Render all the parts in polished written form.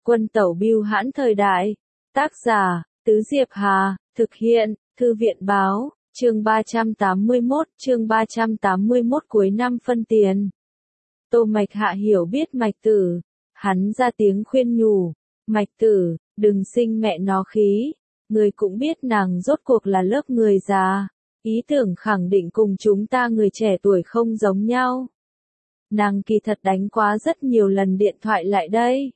Quân tẩu bưu hãn thời đại. Tác giả, Tứ Diệp Hà, thực hiện, Thư viện báo, chương 381 cuối năm phân tiền. Tô Mạch Hạ hiểu biết Mạch Tử, hắn ra tiếng khuyên nhủ, Mạch Tử, đừng sinh mẹ nó khí, người cũng biết nàng rốt cuộc là lớp người già, ý tưởng khẳng định cùng chúng ta người trẻ tuổi không giống nhau. Nàng kỳ thật đánh quá rất nhiều lần điện thoại lại đây.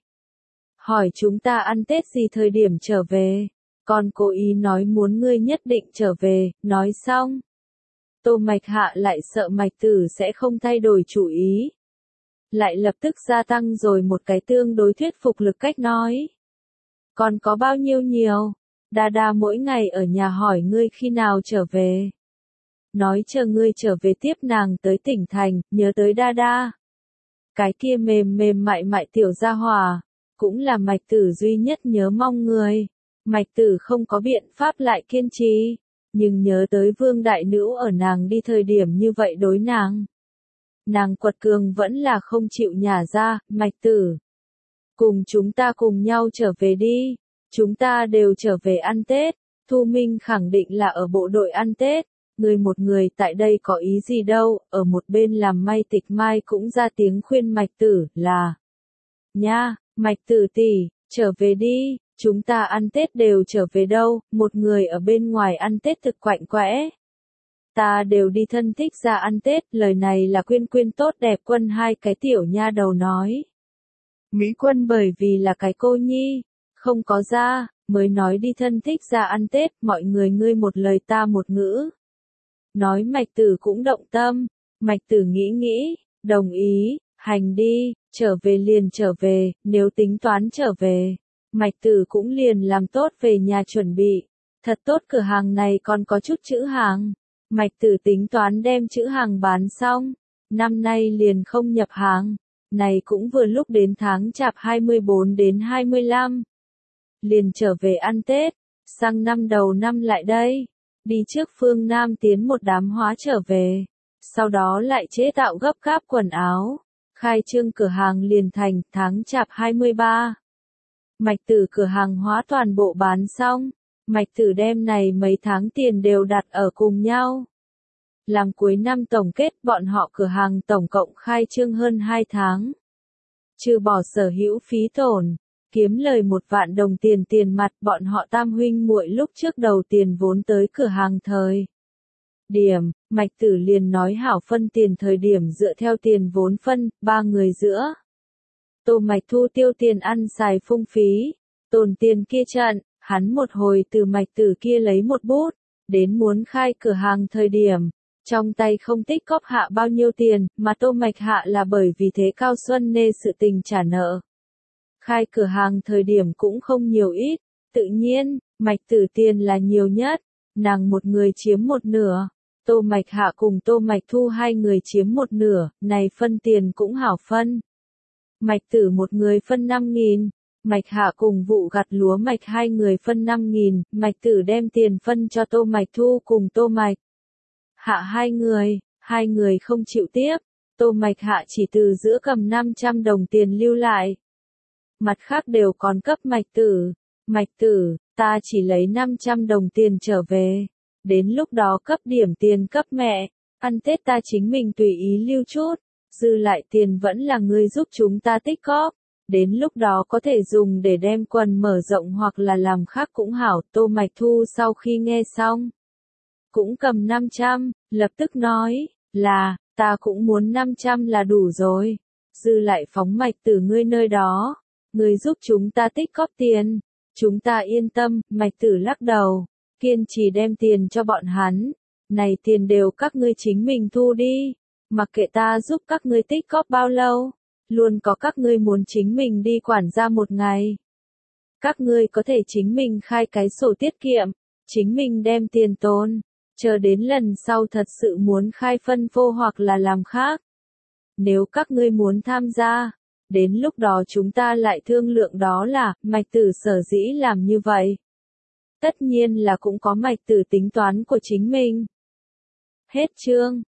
Hỏi chúng ta ăn Tết gì thời điểm trở về, còn cố ý nói muốn ngươi nhất định trở về, nói xong. Tô Mạch Hạ lại sợ Mạch Tử sẽ không thay đổi chủ ý. Lại lập tức gia tăng rồi một cái tương đối thuyết phục lực cách nói. Còn có bao nhiêu nhiều, Đa mỗi ngày ở nhà hỏi ngươi khi nào trở về. Nói chờ ngươi trở về tiếp nàng tới tỉnh thành, nhớ tới Đa. Cái kia mềm mại tiểu gia hỏa, cũng là Mạch Tử duy nhất nhớ mong người. Mạch Tử không có biện pháp lại kiên trì, nhưng nhớ tới Vương Đại Nữ ở nàng đi thời điểm như vậy đối nàng. Nàng quật cường vẫn là không chịu nhả ra, Mạch Tử. Cùng chúng ta cùng nhau trở về đi, chúng ta đều trở về ăn Tết, Thu Minh khẳng định là ở bộ đội ăn Tết. Người một người tại đây có ý gì đâu, ở một bên làm may Tịch Mai cũng ra tiếng khuyên Mạch Tử là. Nha, Mạch Tử tỷ, trở về đi, chúng ta ăn Tết đều trở về đâu, một người ở bên ngoài ăn Tết thực quạnh quẽ. Ta đều đi thân thích ra ăn Tết, lời này là Quyên tốt đẹp Quân hai cái tiểu nha đầu nói. Mỹ Quân bởi vì là cái cô nhi, không có ra, mới nói đi thân thích ra ăn Tết, mọi người ngươi một lời ta một ngữ. Nói Mạch Tử cũng động tâm, Mạch Tử nghĩ, đồng ý, hành đi, trở về liền trở về, nếu tính toán trở về. Mạch Tử cũng liền làm tốt về nhà chuẩn bị, thật tốt cửa hàng này còn có chút chữ hàng. Mạch Tử tính toán đem chữ hàng bán xong, năm nay liền không nhập hàng, này cũng vừa lúc đến tháng Chạp 24 đến 25. Liền trở về ăn Tết, sang năm đầu năm lại đây. Đi trước phương Nam tiến một đám hóa trở về, sau đó lại chế tạo gấp gáp quần áo, khai trương cửa hàng liền thành tháng Chạp 23. Mạch Tử cửa hàng hóa toàn bộ bán xong, Mạch Tử đem này mấy tháng tiền đều đặt ở cùng nhau. Làm cuối năm tổng kết bọn họ cửa hàng tổng cộng khai trương hơn 2 tháng. Trừ bỏ sở hữu phí tổn, kiếm lời 1 vạn đồng tiền mặt, bọn họ tam huynh muội lúc trước đầu tiền vốn tới cửa hàng thời điểm, Mạch Tử liền nói hảo phân tiền thời điểm dựa theo tiền vốn phân, 3 người giữa. Tô Mạch thu tiêu tiền ăn xài phung phí, tồn tiền kia trận, hắn một hồi từ Mạch Tử kia lấy một bút, đến muốn khai cửa hàng thời điểm, trong tay không tích cóp hạ bao nhiêu tiền, mà Tô Mạch Hạ là bởi vì thế Cao Xuân Nê sự tình trả nợ. Khai cửa hàng thời điểm cũng không nhiều ít, tự nhiên, Mạch Tử tiền là nhiều nhất, nàng một người chiếm một nửa, Tô Mạch Hạ cùng Tô Mạch Thu hai người chiếm một nửa, này phân tiền cũng hảo phân. Mạch Tử một người phân 5.000, Mạch Hạ cùng vụ gặt lúa Mạch hai người phân 5.000, Mạch Tử đem tiền phân cho Tô Mạch Thu cùng Tô Mạch Hạ hai người không chịu tiếp, Tô Mạch Hạ chỉ từ giữa cầm 500 đồng tiền lưu lại. Mặt khác đều còn cấp Mạch Tử, ta chỉ lấy 500 đồng tiền trở về, đến lúc đó cấp điểm tiền cấp mẹ, ăn Tết ta chính mình tùy ý lưu chút, dư lại tiền vẫn là ngươi giúp chúng ta tích góp, đến lúc đó có thể dùng để đem quần mở rộng hoặc là làm khác cũng hảo. Tô Mạch Thu sau khi nghe xong, cũng cầm 500, lập tức nói, là, ta cũng muốn 500 là đủ rồi, dư lại phóng Mạch Tử ngươi nơi đó. Người giúp chúng ta tích góp tiền, chúng ta yên tâm. Mạch Tử lắc đầu, kiên trì đem tiền cho bọn hắn, này tiền đều các ngươi chính mình thu đi, mặc kệ ta giúp các ngươi tích góp bao lâu, luôn có các ngươi muốn chính mình đi quản gia một ngày. Các ngươi có thể chính mình khai cái sổ tiết kiệm, chính mình đem tiền tồn, chờ đến lần sau thật sự muốn khai phân phô hoặc là làm khác. Nếu các ngươi muốn tham gia, đến lúc đó chúng ta lại thương lượng. Đó là, Mạch Tử sở dĩ làm như vậy. Tất nhiên là cũng có Mạch Tử tính toán của chính mình. Hết chương.